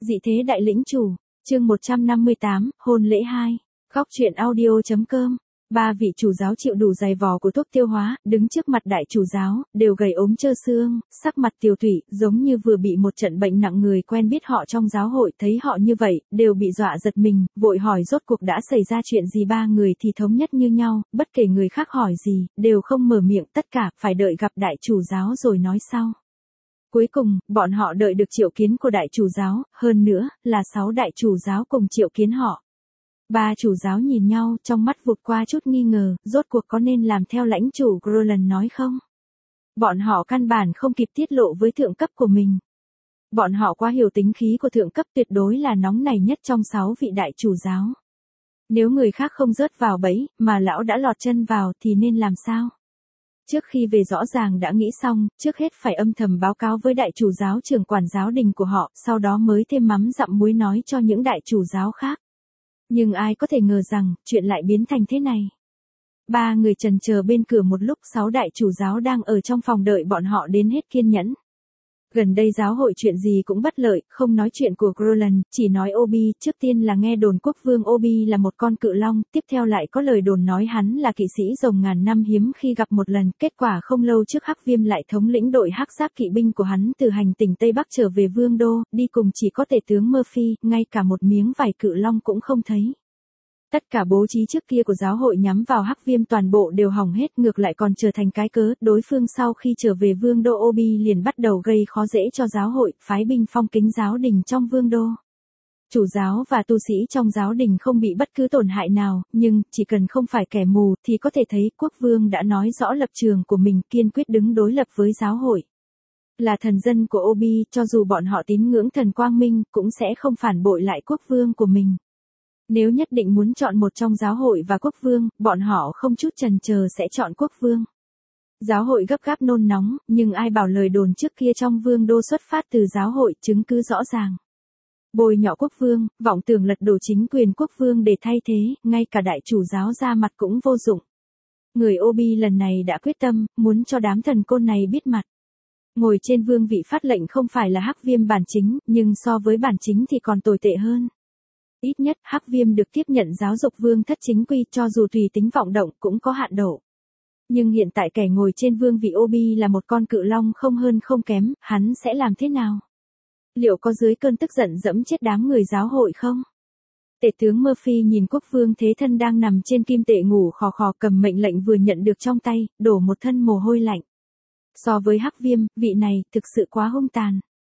Dị thế đại lĩnh chủ, chương 158, hôn lễ 2, góc truyện audio.com. Ba vị chủ giáo chịu đủ dày vò của thuốc tiêu hóa, đứng trước mặt đại chủ giáo, đều gầy ốm trơ xương, sắc mặt tiều tụy, giống như vừa bị một trận bệnh nặng. Người quen biết họ trong giáo hội thấy họ như vậy, đều bị dọa giật mình, vội hỏi rốt cuộc đã xảy ra chuyện gì. Ba người thì thống nhất như nhau, bất kể người khác hỏi gì, đều không mở miệng, tất cả phải đợi gặp đại chủ giáo rồi nói sau. Cuối cùng, bọn họ đợi được triệu kiến của đại chủ giáo, hơn nữa, là 6 đại chủ giáo cùng triệu kiến họ. Ba chủ giáo nhìn nhau, trong mắt vụt qua chút nghi ngờ, rốt cuộc có nên làm theo lãnh chủ Groland nói không? Bọn họ căn bản không kịp tiết lộ với thượng cấp của mình. Bọn họ quá hiểu tính khí của thượng cấp, tuyệt đối là nóng nảy nhất trong 6 vị đại chủ giáo. Nếu người khác không rớt vào bẫy, mà lão đã lọt chân vào thì nên làm sao? Trước khi về rõ ràng đã nghĩ xong, trước hết phải âm thầm báo cáo với đại chủ giáo trưởng quản giáo đình của họ, sau đó mới thêm mắm dặm muối nói cho những đại chủ giáo khác. Nhưng ai có thể ngờ rằng, chuyện lại biến thành thế này. Ba người chần chờ bên cửa một lúc, 6 đại chủ giáo đang ở trong phòng đợi bọn họ đến hết kiên nhẫn. Gần đây giáo hội chuyện gì cũng bất lợi, không nói chuyện của Groland, chỉ nói Obi. Trước tiên là nghe đồn quốc vương Obi là một con cự long, tiếp theo lại có lời đồn nói hắn là kỵ sĩ rồng ngàn năm hiếm khi gặp một lần. Kết quả không lâu trước Hắc Viêm lại thống lĩnh đội hắc giáp kỵ binh của hắn từ hành tỉnh Tây Bắc trở về vương đô, đi cùng chỉ có tể tướng Murphy, ngay cả một miếng vải cự long cũng không thấy. Tất cả bố trí trước kia của giáo hội nhắm vào Hắc Viêm toàn bộ đều hỏng hết, ngược lại còn trở thành cái cớ. Đối phương sau khi trở về vương đô Obi liền bắt đầu gây khó dễ cho giáo hội, phái binh phong kính giáo đình trong vương đô. Chủ giáo và tu sĩ trong giáo đình không bị bất cứ tổn hại nào, nhưng chỉ cần không phải kẻ mù thì có thể thấy quốc vương đã nói rõ lập trường của mình, kiên quyết đứng đối lập với giáo hội. Là thần dân của Obi, cho dù bọn họ tín ngưỡng thần Quang Minh, cũng sẽ không phản bội lại quốc vương của mình. Nếu nhất định muốn chọn một trong giáo hội và quốc vương, bọn họ không chút chần chờ sẽ chọn quốc vương. Giáo hội gấp gáp nôn nóng, nhưng ai bảo lời đồn trước kia trong vương đô xuất phát từ giáo hội, chứng cứ rõ ràng. Bôi nhọ quốc vương, vọng tưởng lật đổ chính quyền quốc vương để thay thế, ngay cả đại chủ giáo ra mặt cũng vô dụng. Người Obi lần này đã quyết tâm, muốn cho đám thần côn này biết mặt. Ngồi trên vương vị phát lệnh không phải là Hắc Viêm bản chính, nhưng so với bản chính thì còn tồi tệ hơn. Ít nhất, Hắc Viêm được tiếp nhận giáo dục vương thất chính quy, cho dù tùy tính vọng động cũng có hạn độ. Nhưng hiện tại kẻ ngồi trên vương vị Obi là một con cự long không hơn không kém, hắn sẽ làm thế nào? Liệu có dưới cơn tức giận dẫm chết đám người giáo hội không? Tể tướng Murphy nhìn quốc vương thế thân đang nằm trên kim tệ ngủ khò khò, cầm mệnh lệnh vừa nhận được trong tay, đổ một thân mồ hôi lạnh. So với Hắc Viêm, vị này thực sự quá hung tàn.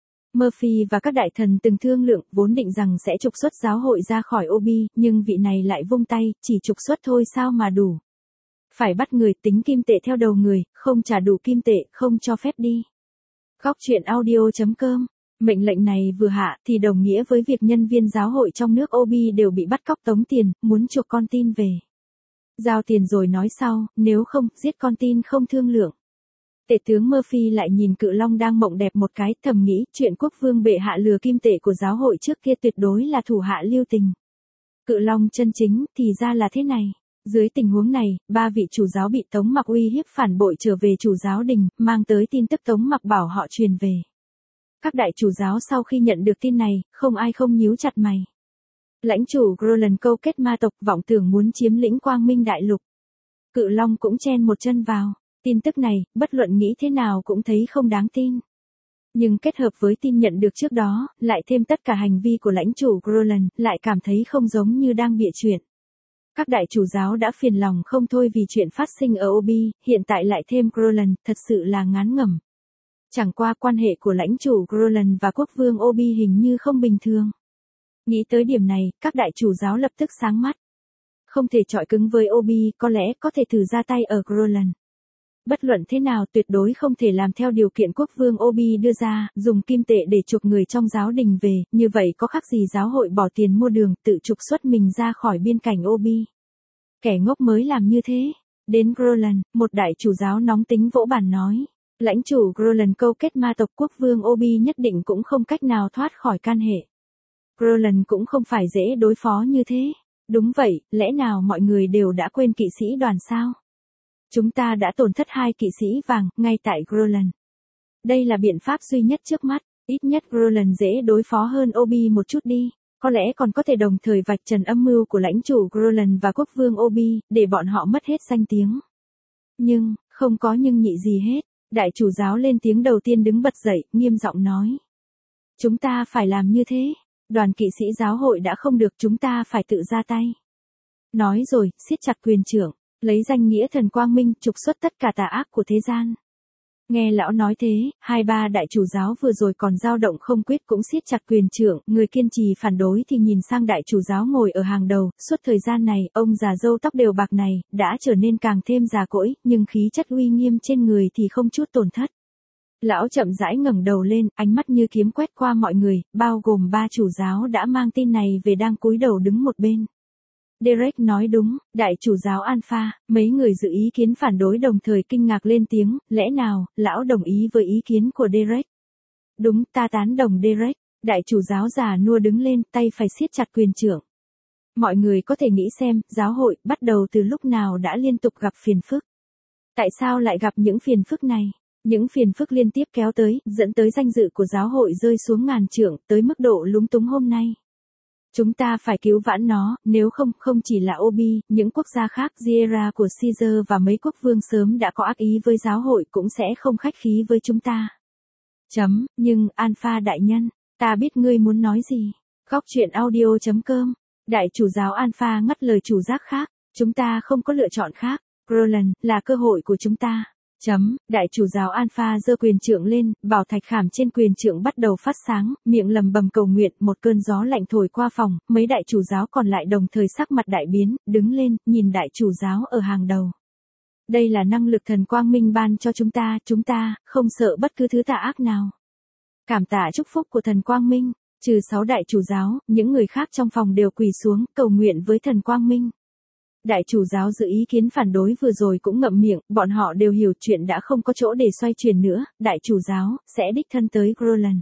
Murphy và các đại thần từng thương lượng, vốn định rằng sẽ trục xuất giáo hội ra khỏi Obi, nhưng vị này lại vung tay, chỉ trục xuất thôi sao mà đủ. Phải bắt người, tính kim tệ theo đầu người, không trả đủ kim tệ, không cho phép đi. Góc truyện audio.com. Mệnh lệnh này vừa hạ thì đồng nghĩa với việc nhân viên giáo hội trong nước Obi đều bị bắt cóc tống tiền, muốn chuộc con tin về. Giao tiền rồi nói sau, nếu không, giết con tin không thương lượng. Tể tướng Murphy lại nhìn cự long đang mộng đẹp một cái, thầm nghĩ, chuyện quốc vương bệ hạ lừa kim tệ của giáo hội trước kia tuyệt đối là thủ hạ lưu tình. Cự long chân chính, thì ra là thế này. Dưới tình huống này, ba vị chủ giáo bị Tống Mặc uy hiếp phản bội trở về chủ giáo đình, mang tới tin tức Tống Mặc bảo họ truyền về. Các đại chủ giáo sau khi nhận được tin này, không ai không nhíu chặt mày. Lãnh chủ Groland câu kết ma tộc, vọng tưởng muốn chiếm lĩnh Quang Minh Đại Lục. Cự long cũng chen một chân vào. Tin tức này, bất luận nghĩ thế nào cũng thấy không đáng tin. Nhưng kết hợp với tin nhận được trước đó, lại thêm tất cả hành vi của lãnh chủ Groland, lại cảm thấy không giống như đang bịa chuyện. Các đại chủ giáo đã phiền lòng không thôi vì chuyện phát sinh ở Obi, hiện tại lại thêm Groland, thật sự là ngán ngẩm. Chẳng qua quan hệ của lãnh chủ Groland và quốc vương Obi hình như không bình thường. Nghĩ tới điểm này, các đại chủ giáo lập tức sáng mắt. Không thể chọi cứng với Obi, có lẽ có thể thử ra tay ở Groland. Bất luận thế nào tuyệt đối không thể làm theo điều kiện quốc vương Obi đưa ra, dùng kim tệ để chuộc người trong giáo đình về, như vậy có khác gì giáo hội bỏ tiền mua đường, tự trục xuất mình ra khỏi biên cảnh Obi. Kẻ ngốc mới làm như thế. Đến Groland, một đại chủ giáo nóng tính vỗ bàn nói. Lãnh chủ Groland câu kết ma tộc, quốc vương Obi nhất định cũng không cách nào thoát khỏi can hệ. Groland cũng không phải dễ đối phó như thế. Đúng vậy, lẽ nào mọi người đều đã quên kỵ sĩ đoàn sao? Chúng ta đã tổn thất 2 kỵ sĩ vàng, ngay tại Groland. Đây là biện pháp duy nhất trước mắt. Ít nhất Groland dễ đối phó hơn Obi một chút đi. Có lẽ còn có thể đồng thời vạch trần âm mưu của lãnh chủ Groland và quốc vương Obi, để bọn họ mất hết danh tiếng. Nhưng, không có nhưng nhị gì hết. Đại chủ giáo lên tiếng đầu tiên đứng bật dậy, nghiêm giọng nói. Chúng ta phải làm như thế. Đoàn kỵ sĩ giáo hội đã không được, chúng ta phải tự ra tay. Nói rồi, siết chặt quyền trưởng, lấy danh nghĩa thần quang minh trục xuất tất cả tà ác của thế gian. Nghe lão nói thế, hai ba đại chủ giáo vừa rồi còn dao động không quyết cũng siết chặt quyền trưởng, người kiên trì phản đối thì nhìn sang đại chủ giáo ngồi ở hàng đầu, suốt thời gian này, ông già râu tóc đều bạc này, đã trở nên càng thêm già cỗi, nhưng khí chất uy nghiêm trên người thì không chút tổn thất. Lão chậm rãi ngẩng đầu lên, ánh mắt như kiếm quét qua mọi người, bao gồm ba chủ giáo đã mang tin này về đang cúi đầu đứng một bên. Derek nói đúng, đại chủ giáo Alpha, mấy người dự ý kiến phản đối đồng thời kinh ngạc lên tiếng, lẽ nào, lão đồng ý với ý kiến của Derek? Đúng, ta tán đồng Derek, đại chủ giáo già nua đứng lên, tay phải siết chặt quyền trưởng. Mọi người có thể nghĩ xem, giáo hội, bắt đầu từ lúc nào đã liên tục gặp phiền phức. Tại sao lại gặp những phiền phức này? Những phiền phức liên tiếp kéo tới, dẫn tới danh dự của giáo hội rơi xuống ngàn trượng, tới mức độ lúng túng hôm nay. Chúng ta phải cứu vãn nó, nếu không, không chỉ là Obi, những quốc gia khác, Sierra của Caesar và mấy quốc vương sớm đã có ác ý với giáo hội cũng sẽ không khách khí với chúng ta. Nhưng, Alpha đại nhân, ta biết ngươi muốn nói gì. Góc truyện audio.com. Đại chủ giáo Alpha ngắt lời chủ giác khác, chúng ta không có lựa chọn khác, Groland, là cơ hội của chúng ta. Đại chủ giáo Alpha giơ quyền trượng lên, bảo thạch khảm trên quyền trượng bắt đầu phát sáng, miệng lầm bầm cầu nguyện, một cơn gió lạnh thổi qua phòng, mấy đại chủ giáo còn lại đồng thời sắc mặt đại biến, đứng lên, nhìn đại chủ giáo ở hàng đầu. Đây là năng lực thần quang minh ban cho chúng ta, không sợ bất cứ thứ tà ác nào. Cảm tạ chúc phúc của thần quang minh, trừ 6 đại chủ giáo, những người khác trong phòng đều quỳ xuống, cầu nguyện với thần quang minh. Đại chủ giáo dự ý kiến phản đối vừa rồi cũng ngậm miệng, bọn họ đều hiểu chuyện đã không có chỗ để xoay chuyển nữa, đại chủ giáo, sẽ đích thân tới Groland.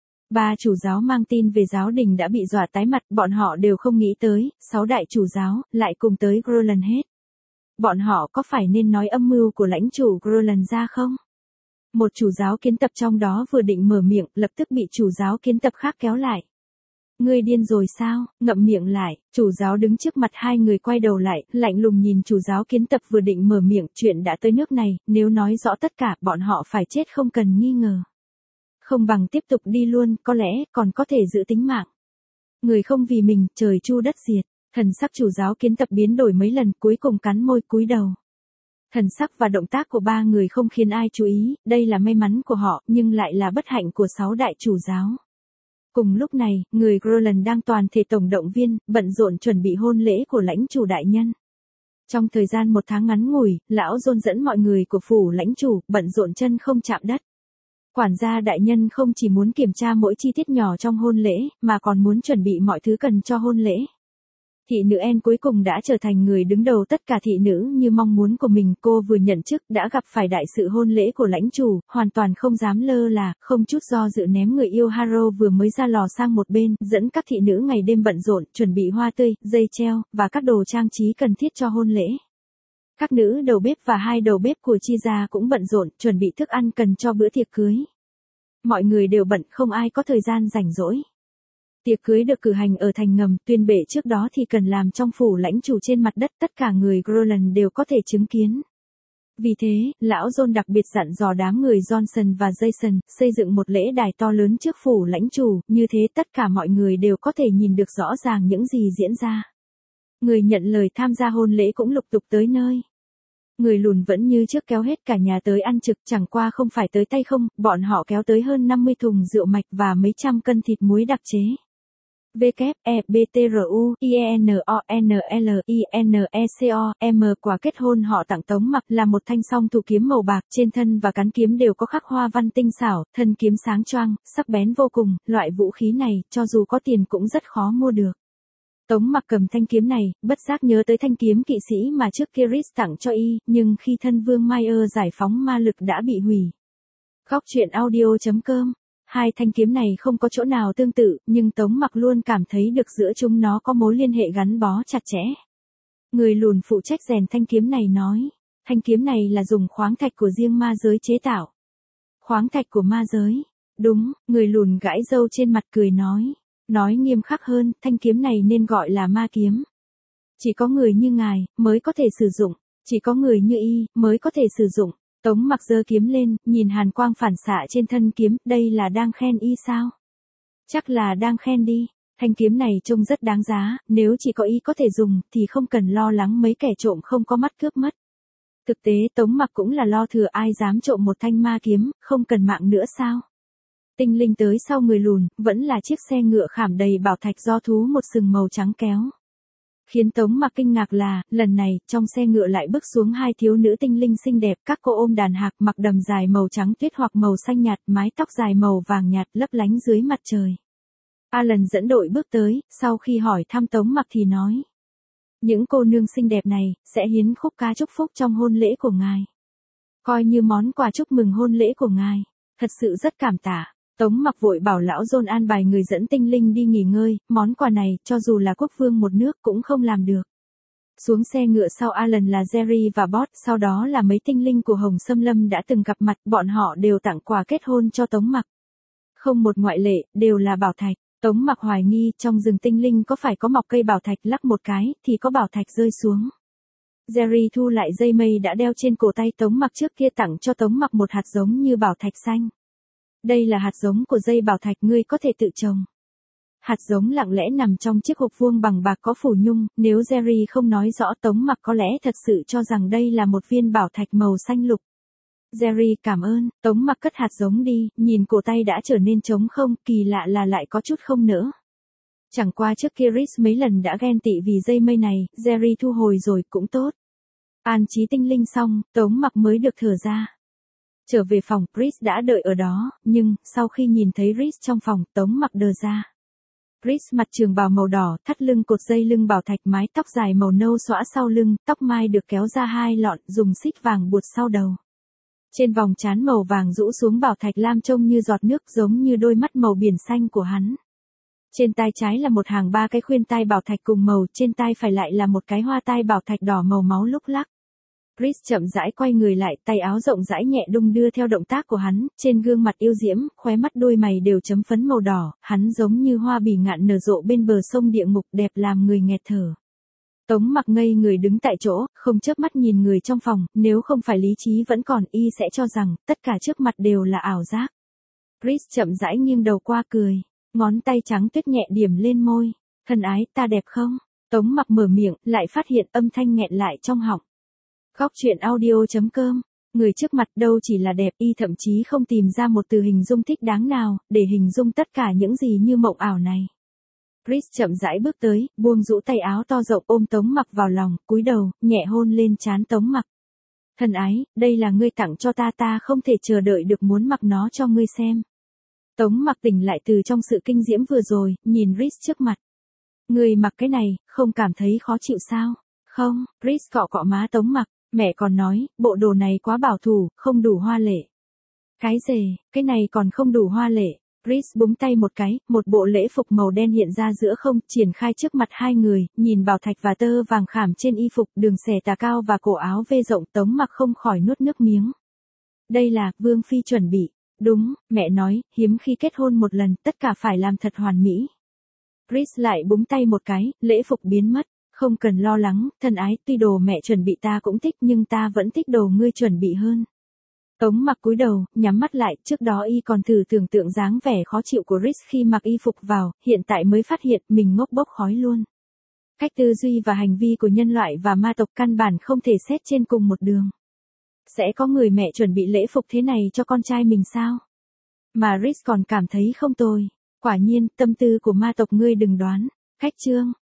Ba chủ giáo mang tin về giáo đình đã bị dọa tái mặt, bọn họ đều không nghĩ tới, 6 đại chủ giáo, lại cùng tới Groland hết. Bọn họ có phải nên nói âm mưu của lãnh chủ Groland ra không? Một chủ giáo kiến tập trong đó vừa định mở miệng, lập tức bị chủ giáo kiến tập khác kéo lại. Ngươi điên rồi sao, ngậm miệng lại, chủ giáo đứng trước mặt hai người quay đầu lại, lạnh lùng nhìn chủ giáo kiến tập vừa định mở miệng, chuyện đã tới nước này, nếu nói rõ tất cả, bọn họ phải chết không cần nghi ngờ. Không bằng tiếp tục đi luôn, có lẽ, còn có thể giữ tính mạng. Người không vì mình, trời chu đất diệt, thần sắc chủ giáo kiến tập biến đổi mấy lần, cuối cùng cắn môi cúi đầu. Thần sắc và động tác của ba người không khiến ai chú ý, đây là may mắn của họ, nhưng lại là bất hạnh của 6 đại chủ giáo. Cùng lúc này, người Groland đang toàn thể tổng động viên, bận rộn chuẩn bị hôn lễ của lãnh chủ đại nhân. Trong thời gian 1 tháng ngắn ngủi, lão John dẫn mọi người của phủ lãnh chủ, bận rộn chân không chạm đất. Quản gia đại nhân không chỉ muốn kiểm tra mỗi chi tiết nhỏ trong hôn lễ, mà còn muốn chuẩn bị mọi thứ cần cho hôn lễ. Thị nữ En cuối cùng đã trở thành người đứng đầu tất cả thị nữ như mong muốn của mình. Cô vừa nhận chức đã gặp phải đại sự hôn lễ của lãnh chủ, hoàn toàn không dám lơ là, không chút do dự ném người yêu Harrow vừa mới ra lò sang một bên, dẫn các thị nữ ngày đêm bận rộn, chuẩn bị hoa tươi, dây treo, và các đồ trang trí cần thiết cho hôn lễ. Các nữ đầu bếp và 2 đầu bếp của Chi gia cũng bận rộn, chuẩn bị thức ăn cần cho bữa tiệc cưới. Mọi người đều bận, không ai có thời gian rảnh rỗi. Tiệc cưới được cử hành ở thành ngầm, tuyên bệ trước đó thì cần làm trong phủ lãnh chủ trên mặt đất, tất cả người Groland đều có thể chứng kiến. Vì thế, lão John đặc biệt dặn dò đám người Johnson và Jason, xây dựng một lễ đài to lớn trước phủ lãnh chủ, như thế tất cả mọi người đều có thể nhìn được rõ ràng những gì diễn ra. Người nhận lời tham gia hôn lễ cũng lục tục tới nơi. Người lùn vẫn như trước kéo hết cả nhà tới ăn trực, chẳng qua không phải tới tay không, bọn họ kéo tới hơn 50 thùng rượu mạch và mấy trăm cân thịt muối đặc chế. Quả kết hôn họ tặng Tống Mặc là một thanh song thủ kiếm màu bạc, trên thân và cán kiếm đều có khắc hoa văn tinh xảo, thân kiếm sáng choang, sắc bén vô cùng, loại vũ khí này, cho dù có tiền cũng rất khó mua được. Tống Mặc cầm thanh kiếm này, bất giác nhớ tới thanh kiếm kỵ sĩ mà trước kia Rhys tặng cho y, nhưng khi thân vương Mayer giải phóng ma lực đã bị hủy. Góc truyện audio.com. 2 thanh kiếm này không có chỗ nào tương tự, nhưng Tống Mặc luôn cảm thấy được giữa chúng nó có mối liên hệ gắn bó chặt chẽ. Người lùn phụ trách rèn thanh kiếm này nói, thanh kiếm này là dùng khoáng thạch của riêng ma giới chế tạo. Khoáng thạch của ma giới. Đúng, người lùn gãi râu trên mặt cười nói. Nói nghiêm khắc hơn, thanh kiếm này nên gọi là ma kiếm. Chỉ có người như ngài, mới có thể sử dụng. Chỉ có người như y, mới có thể sử dụng. Tống Mặc giơ kiếm lên, nhìn hàn quang phản xạ trên thân kiếm, đây là đang khen y sao? Chắc là đang khen đi. Thanh kiếm này trông rất đáng giá, nếu chỉ có y có thể dùng, thì không cần lo lắng mấy kẻ trộm không có mắt cướp mất. Thực tế Tống Mặc cũng là lo thừa ai dám trộm một thanh ma kiếm, không cần mạng nữa sao? Tinh linh tới sau người lùn, vẫn là chiếc xe ngựa khảm đầy bảo thạch do thú một sừng màu trắng kéo. Khiến Tống Mặc kinh ngạc là, lần này, trong xe ngựa lại bước xuống hai thiếu nữ tinh linh xinh đẹp, các cô ôm đàn hạc mặc đầm dài màu trắng tuyết hoặc màu xanh nhạt, mái tóc dài màu vàng nhạt lấp lánh dưới mặt trời. Alan dẫn đội bước tới, sau khi hỏi thăm Tống Mặc thì nói. Những cô nương xinh đẹp này, sẽ hiến khúc ca chúc phúc trong hôn lễ của ngài. Coi như món quà chúc mừng hôn lễ của ngài. Thật sự rất cảm tạ. Tống Mặc vội bảo lão John an bài người dẫn tinh linh đi nghỉ ngơi, món quà này, cho dù là quốc vương một nước cũng không làm được. Xuống xe ngựa sau Alan là Jerry và Bot, sau đó là mấy tinh linh của Hồng Xâm Lâm đã từng gặp mặt, bọn họ đều tặng quà kết hôn cho Tống Mặc. Không một ngoại lệ, đều là bảo thạch. Tống Mặc hoài nghi trong rừng tinh linh có phải có mọc cây bảo thạch, lắc một cái, thì có bảo thạch rơi xuống. Jerry thu lại dây mây đã đeo trên cổ tay Tống Mặc trước kia tặng cho Tống Mặc một hạt giống như bảo thạch xanh. Đây là hạt giống của dây bảo thạch ngươi có thể tự trồng. Hạt giống lặng lẽ nằm trong chiếc hộp vuông bằng bạc có phủ nhung, nếu Jerry không nói rõ Tống Mặc có lẽ thật sự cho rằng đây là một viên bảo thạch màu xanh lục. Jerry cảm ơn, Tống Mặc cất hạt giống đi, nhìn cổ tay đã trở nên trống không, kỳ lạ là lại có chút không nỡ. Chẳng qua trước kia Rhys mấy lần đã ghen tị vì dây mây này, Jerry thu hồi rồi cũng tốt. An trí tinh linh xong, Tống Mặc mới được thở ra. Trở về phòng, Rhys đã đợi ở đó, nhưng, sau khi nhìn thấy Rhys trong phòng, Tống Mặc đờ ra. Rhys mặc trường bào màu đỏ, thắt lưng cột dây lưng bảo thạch, mái tóc dài màu nâu xõa sau lưng, tóc mai được kéo ra hai lọn, dùng xích vàng buộc sau đầu. Trên vòng trán màu vàng rũ xuống bảo thạch lam trông như giọt nước, giống như đôi mắt màu biển xanh của hắn. Trên tai trái là một hàng ba cái khuyên tai bảo thạch cùng màu, trên tai phải lại là một cái hoa tai bảo thạch đỏ màu máu lúc lắc. Rhys chậm rãi quay người lại, tay áo rộng rãi nhẹ đung đưa theo động tác của hắn, trên gương mặt yêu diễm, khóe mắt đôi mày đều chấm phấn màu đỏ, hắn giống như hoa bỉ ngạn nở rộ bên bờ sông địa ngục, đẹp làm người nghẹt thở. Tống Mặc ngây người đứng tại chỗ, không chớp mắt nhìn người trong phòng, nếu không phải lý trí vẫn còn, y sẽ cho rằng tất cả trước mặt đều là ảo giác. Rhys chậm rãi nghiêng đầu qua cười, ngón tay trắng tuyết nhẹ điểm lên môi. Thân ái, ta đẹp không? Tống Mặc mở miệng, lại phát hiện âm thanh nghẹn lại trong họng. Góc truyện audio.com. Người trước mặt đâu chỉ là đẹp, y thậm chí không tìm ra một từ hình dung thích đáng nào, để hình dung tất cả những gì như mộng ảo này. Rhys chậm rãi bước tới, buông rũ tay áo to rộng ôm Tống Mặc vào lòng, cúi đầu, nhẹ hôn lên trán Tống Mặc. Thân ái, đây là ngươi tặng cho ta, ta không thể chờ đợi được muốn mặc nó cho ngươi xem. Tống Mặc tỉnh lại từ trong sự kinh diễm vừa rồi, nhìn Rhys trước mặt. Ngươi mặc cái này, không cảm thấy khó chịu sao? Không, Rhys cọ cọ má Tống Mặc, mẹ còn nói, bộ đồ này quá bảo thủ, không đủ hoa lệ. Cái gì, cái này còn không đủ hoa lệ. Rhys búng tay một cái, một bộ lễ phục màu đen hiện ra giữa không, triển khai trước mặt hai người, nhìn bảo thạch và tơ vàng khảm trên y phục, đường xẻ tà cao và cổ áo vê rộng, Tống Mặc không khỏi nuốt nước miếng. Đây là, Vương Phi chuẩn bị. Đúng, mẹ nói, hiếm khi kết hôn một lần, tất cả phải làm thật hoàn mỹ. Rhys lại búng tay một cái, lễ phục biến mất. Không cần lo lắng, thân ái, tuy đồ mẹ chuẩn bị ta cũng thích nhưng ta vẫn thích đồ ngươi chuẩn bị hơn. Tống Mặc cúi đầu, nhắm mắt lại, trước đó y còn thử tưởng tượng dáng vẻ khó chịu của Rhys khi mặc y phục vào, hiện tại mới phát hiện mình ngốc bốc khói luôn. Cách tư duy và hành vi của nhân loại và ma tộc căn bản không thể xét trên cùng một đường. Sẽ có người mẹ chuẩn bị lễ phục thế này cho con trai mình sao? Mà Rhys còn cảm thấy không tồi. Quả nhiên, tâm tư của ma tộc ngươi đừng đoán. Khách chương.